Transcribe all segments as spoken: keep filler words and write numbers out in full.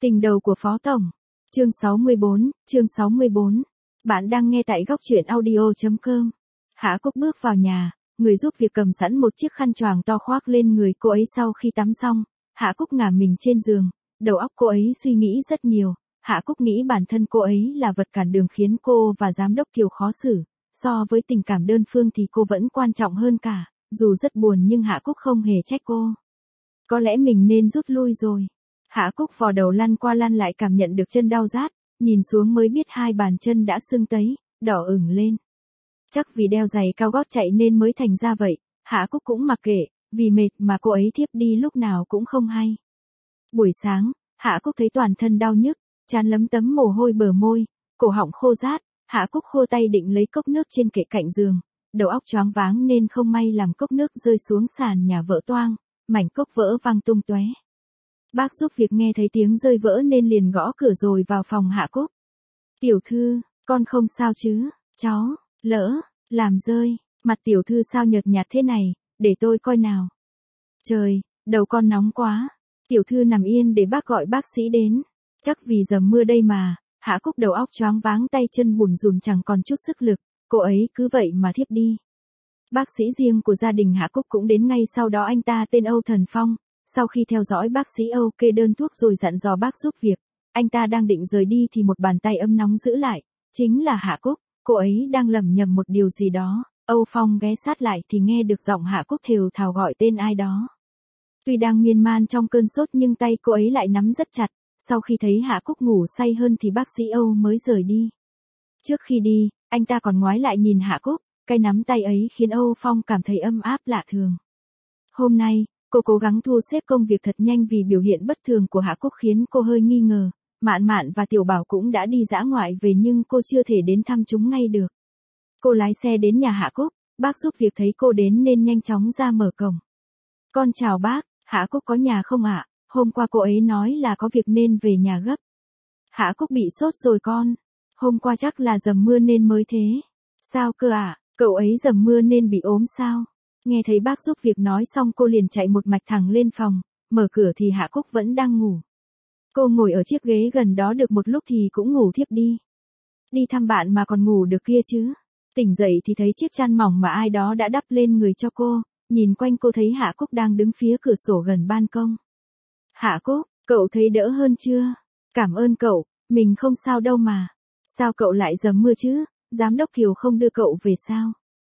Tình đầu của Phó Tổng. Chương sáu mươi bốn, chương sáu mươi bốn. Bạn đang nghe tại góc truyện audio chấm com. Hạ Cúc bước vào nhà, người giúp việc cầm sẵn một chiếc khăn choàng to khoác lên người cô ấy sau khi tắm xong. Hạ Cúc ngả mình trên giường, đầu óc cô ấy suy nghĩ rất nhiều. Hạ Cúc nghĩ bản thân cô ấy là vật cản đường khiến cô và giám đốc Kiều khó xử. So với tình cảm đơn phương thì cô vẫn quan trọng hơn cả, dù rất buồn nhưng Hạ Cúc không hề trách cô. Có lẽ mình nên rút lui rồi. Hạ Cúc vò đầu lăn qua lăn lại cảm nhận được chân đau rát, nhìn xuống mới biết hai bàn chân đã sưng tấy, đỏ ửng lên. Chắc vì đeo giày cao gót chạy nên mới thành ra vậy, Hạ Cúc cũng mặc kệ, vì mệt mà cô ấy thiếp đi lúc nào cũng không hay. Buổi sáng, Hạ Cúc thấy toàn thân đau nhức, trán lấm tấm mồ hôi bờ môi, cổ họng khô rát, Hạ Cúc khô tay định lấy cốc nước trên kệ cạnh giường, đầu óc choáng váng nên không may làm cốc nước rơi xuống sàn nhà vỡ toang, mảnh cốc vỡ văng tung tóe. Bác giúp việc nghe thấy tiếng rơi vỡ nên liền gõ cửa rồi vào phòng Hạ Cúc. Tiểu thư, con không sao chứ, cháu, lỡ, làm rơi, mặt tiểu thư sao nhợt nhạt thế này, để tôi coi nào. Trời, đầu con nóng quá, tiểu thư nằm yên để bác gọi bác sĩ đến, chắc vì dầm mưa đây mà. Hạ Cúc đầu óc choáng váng tay chân bùn rùn chẳng còn chút sức lực, cô ấy cứ vậy mà thiếp đi. Bác sĩ riêng của gia đình Hạ Cúc cũng đến ngay sau đó, anh ta tên Âu Thần Phong. Sau khi theo dõi bác sĩ Âu kê đơn thuốc rồi dặn dò bác giúp việc, anh ta đang định rời đi thì một bàn tay ấm nóng giữ lại, chính là Hạ Cúc, cô ấy đang lẩm nhẩm một điều gì đó. Âu Phong ghé sát lại thì nghe được giọng Hạ Cúc thều thào gọi tên ai đó. Tuy đang miên man trong cơn sốt nhưng tay cô ấy lại nắm rất chặt, sau khi thấy Hạ Cúc ngủ say hơn thì bác sĩ Âu mới rời đi. Trước khi đi, anh ta còn ngoái lại nhìn Hạ Cúc, cái nắm tay ấy khiến Âu Phong cảm thấy ấm áp lạ thường. Hôm nay, cô cố gắng thu xếp công việc thật nhanh vì biểu hiện bất thường của Hạ Cúc khiến cô hơi nghi ngờ. Mạn Mạn và Tiểu Bảo cũng đã đi dã ngoại về nhưng cô chưa thể đến thăm chúng ngay được. Cô lái xe đến nhà Hạ Cúc, bác giúp việc thấy cô đến nên nhanh chóng ra mở cổng. Con chào bác, Hạ Cúc có nhà không ạ? Hôm qua cô ấy nói là có việc nên về nhà gấp. Hạ Cúc bị sốt rồi con. Hôm qua chắc là dầm mưa nên mới thế. Sao cơ ạ? Cậu ấy dầm mưa nên bị ốm sao? Nghe thấy bác giúp việc nói xong cô liền chạy một mạch thẳng lên phòng, mở cửa thì Hạ Cúc vẫn đang ngủ. Cô ngồi ở chiếc ghế gần đó được một lúc thì cũng ngủ thiếp đi. Đi thăm bạn mà còn ngủ được kia chứ. Tỉnh dậy thì thấy chiếc chăn mỏng mà ai đó đã đắp lên người cho cô, nhìn quanh cô thấy Hạ Cúc đang đứng phía cửa sổ gần ban công. Hạ Cúc, cậu thấy đỡ hơn chưa? Cảm ơn cậu, mình không sao đâu mà. Sao cậu lại dầm mưa chứ? Giám đốc Kiều không đưa cậu về sao?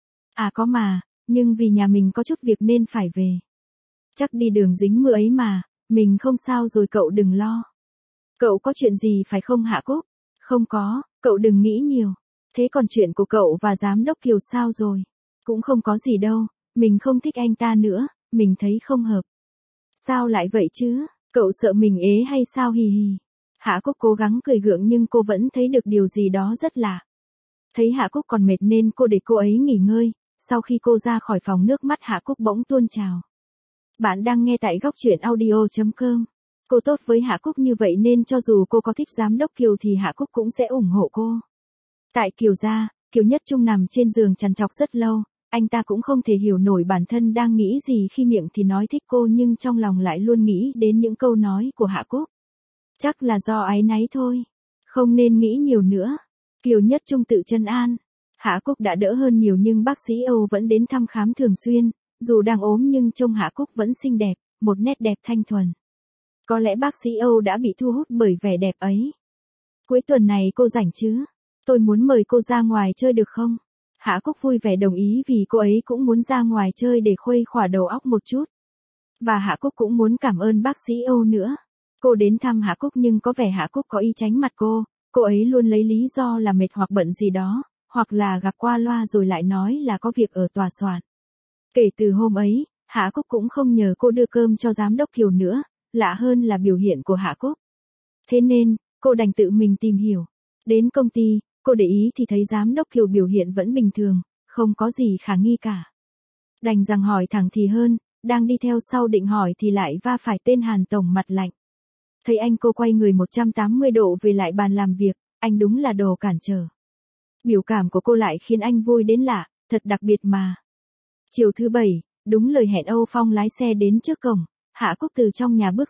À có mà. Nhưng vì nhà mình có chút việc nên phải về. Chắc đi đường dính mưa ấy mà, mình không sao rồi cậu đừng lo. Cậu có chuyện gì phải không Hạ Cúc? Không có, cậu đừng nghĩ nhiều. Thế còn chuyện của cậu và giám đốc Kiều sao rồi? Cũng không có gì đâu, mình không thích anh ta nữa, mình thấy không hợp. Sao lại vậy chứ? Cậu sợ mình ế hay sao hì hì? Hạ Cúc cố gắng cười gượng nhưng cô vẫn thấy được điều gì đó rất lạ. Thấy Hạ Cúc còn mệt nên cô để cô ấy nghỉ ngơi. Sau khi cô ra khỏi phòng nước mắt Hạ Cúc bỗng tuôn trào. Bạn đang nghe tại góc truyện audio chấm com. Cô tốt với Hạ Cúc như vậy nên cho dù cô có thích giám đốc Kiều thì Hạ Cúc cũng sẽ ủng hộ cô. Tại Kiều gia, Kiều Nhất Trung nằm trên giường trằn trọc rất lâu, anh ta cũng không thể hiểu nổi bản thân đang nghĩ gì khi miệng thì nói thích cô nhưng trong lòng lại luôn nghĩ đến những câu nói của Hạ Cúc. Chắc là do áy náy thôi. Không nên nghĩ nhiều nữa. Kiều Nhất Trung tự trấn an. Hạ Cúc đã đỡ hơn nhiều nhưng bác sĩ Âu vẫn đến thăm khám thường xuyên, dù đang ốm nhưng trông Hạ Cúc vẫn xinh đẹp, một nét đẹp thanh thuần. Có lẽ bác sĩ Âu đã bị thu hút bởi vẻ đẹp ấy. Cuối tuần này cô rảnh chứ? Tôi muốn mời cô ra ngoài chơi được không? Hạ Cúc vui vẻ đồng ý vì cô ấy cũng muốn ra ngoài chơi để khuây khỏa đầu óc một chút. Và Hạ Cúc cũng muốn cảm ơn bác sĩ Âu nữa. Cô đến thăm Hạ Cúc nhưng có vẻ Hạ Cúc có ý tránh mặt cô, cô ấy luôn lấy lý do là mệt hoặc bận gì đó. Hoặc là gặp qua loa rồi lại nói là có việc ở tòa soạn. Kể từ hôm ấy, Hạ Cúc cũng không nhờ cô đưa cơm cho giám đốc Kiều nữa, lạ hơn là biểu hiện của Hạ Cúc. Thế nên, cô đành tự mình tìm hiểu. Đến công ty, cô để ý thì thấy giám đốc Kiều biểu hiện vẫn bình thường, không có gì khả nghi cả. Đành rằng hỏi thẳng thì hơn, đang đi theo sau định hỏi thì lại va phải tên Hàn Tổng mặt lạnh. Thấy anh cô quay người một trăm tám mươi độ về lại bàn làm việc, anh đúng là đồ cản trở. Biểu cảm của cô lại khiến anh vui đến lạ, thật đặc biệt mà. Chiều thứ bảy, đúng lời hẹn Âu Phong lái xe đến trước cổng, Hạ Cúc từ trong nhà bước ra,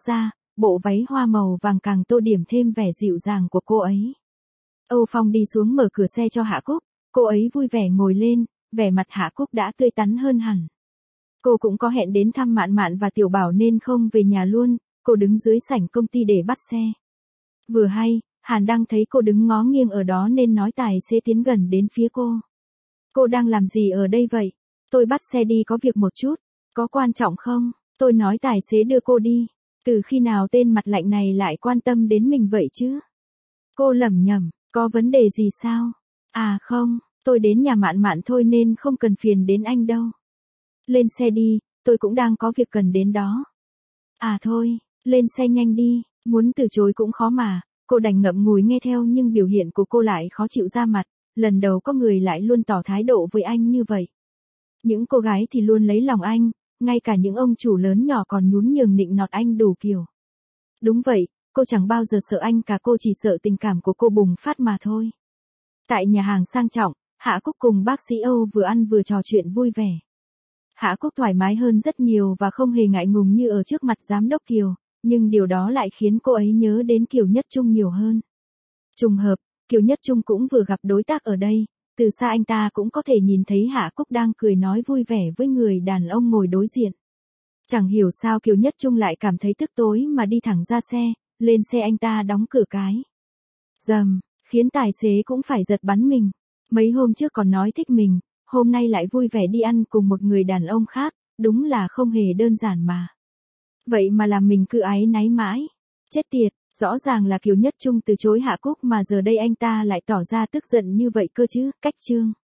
bộ váy hoa màu vàng càng tô điểm thêm vẻ dịu dàng của cô ấy. Âu Phong đi xuống mở cửa xe cho Hạ Cúc, cô ấy vui vẻ ngồi lên, vẻ mặt Hạ Cúc đã tươi tắn hơn hẳn. Cô cũng có hẹn đến thăm Mạn Mạn và Tiểu Bảo nên không về nhà luôn, cô đứng dưới sảnh công ty để bắt xe. Vừa hay, Hàn Đăng thấy cô đứng ngó nghiêng ở đó nên nói tài xế tiến gần đến phía cô. Cô đang làm gì ở đây vậy? Tôi bắt xe đi có việc một chút, có quan trọng không? Tôi nói tài xế đưa cô đi. Từ khi nào tên mặt lạnh này lại quan tâm đến mình vậy chứ? Cô lẩm nhẩm, có vấn đề gì sao? À không, tôi đến nhà Mạn Mạn thôi nên không cần phiền đến anh đâu. Lên xe đi, tôi cũng đang có việc cần đến đó. À thôi, lên xe nhanh đi, muốn từ chối cũng khó mà, cô đành ngậm ngùi nghe theo nhưng biểu hiện của cô lại khó chịu ra mặt, lần đầu có người lại luôn tỏ thái độ với anh như vậy. Những cô gái thì luôn lấy lòng anh, ngay cả những ông chủ lớn nhỏ còn nhún nhường nịnh nọt anh đủ kiểu. Đúng vậy, cô chẳng bao giờ sợ anh cả, cô chỉ sợ tình cảm của cô bùng phát mà thôi. Tại nhà hàng sang trọng, Hạ Cúc cùng bác sĩ Âu vừa ăn vừa trò chuyện vui vẻ. Hạ Cúc thoải mái hơn rất nhiều và không hề ngại ngùng như ở trước mặt giám đốc Kiều, nhưng điều đó lại khiến cô ấy nhớ đến Kiều Nhất Trung nhiều hơn. Trùng hợp, Kiều Nhất Trung cũng vừa gặp đối tác ở đây, từ xa anh ta cũng có thể nhìn thấy Hạ Cúc đang cười nói vui vẻ với người đàn ông ngồi đối diện. Chẳng hiểu sao Kiều Nhất Trung lại cảm thấy tức tối mà đi thẳng ra xe, lên xe anh ta đóng cửa cái. Dầm, khiến tài xế cũng phải giật bắn mình. Mấy hôm trước còn nói thích mình, hôm nay lại vui vẻ đi ăn cùng một người đàn ông khác, đúng là không hề đơn giản mà. Vậy mà làm mình cứ áy náy mãi. Chết tiệt, rõ ràng là Kiều Nhất Trung từ chối Hạ Cúc mà giờ đây anh ta lại tỏ ra tức giận như vậy cơ chứ, cách chương.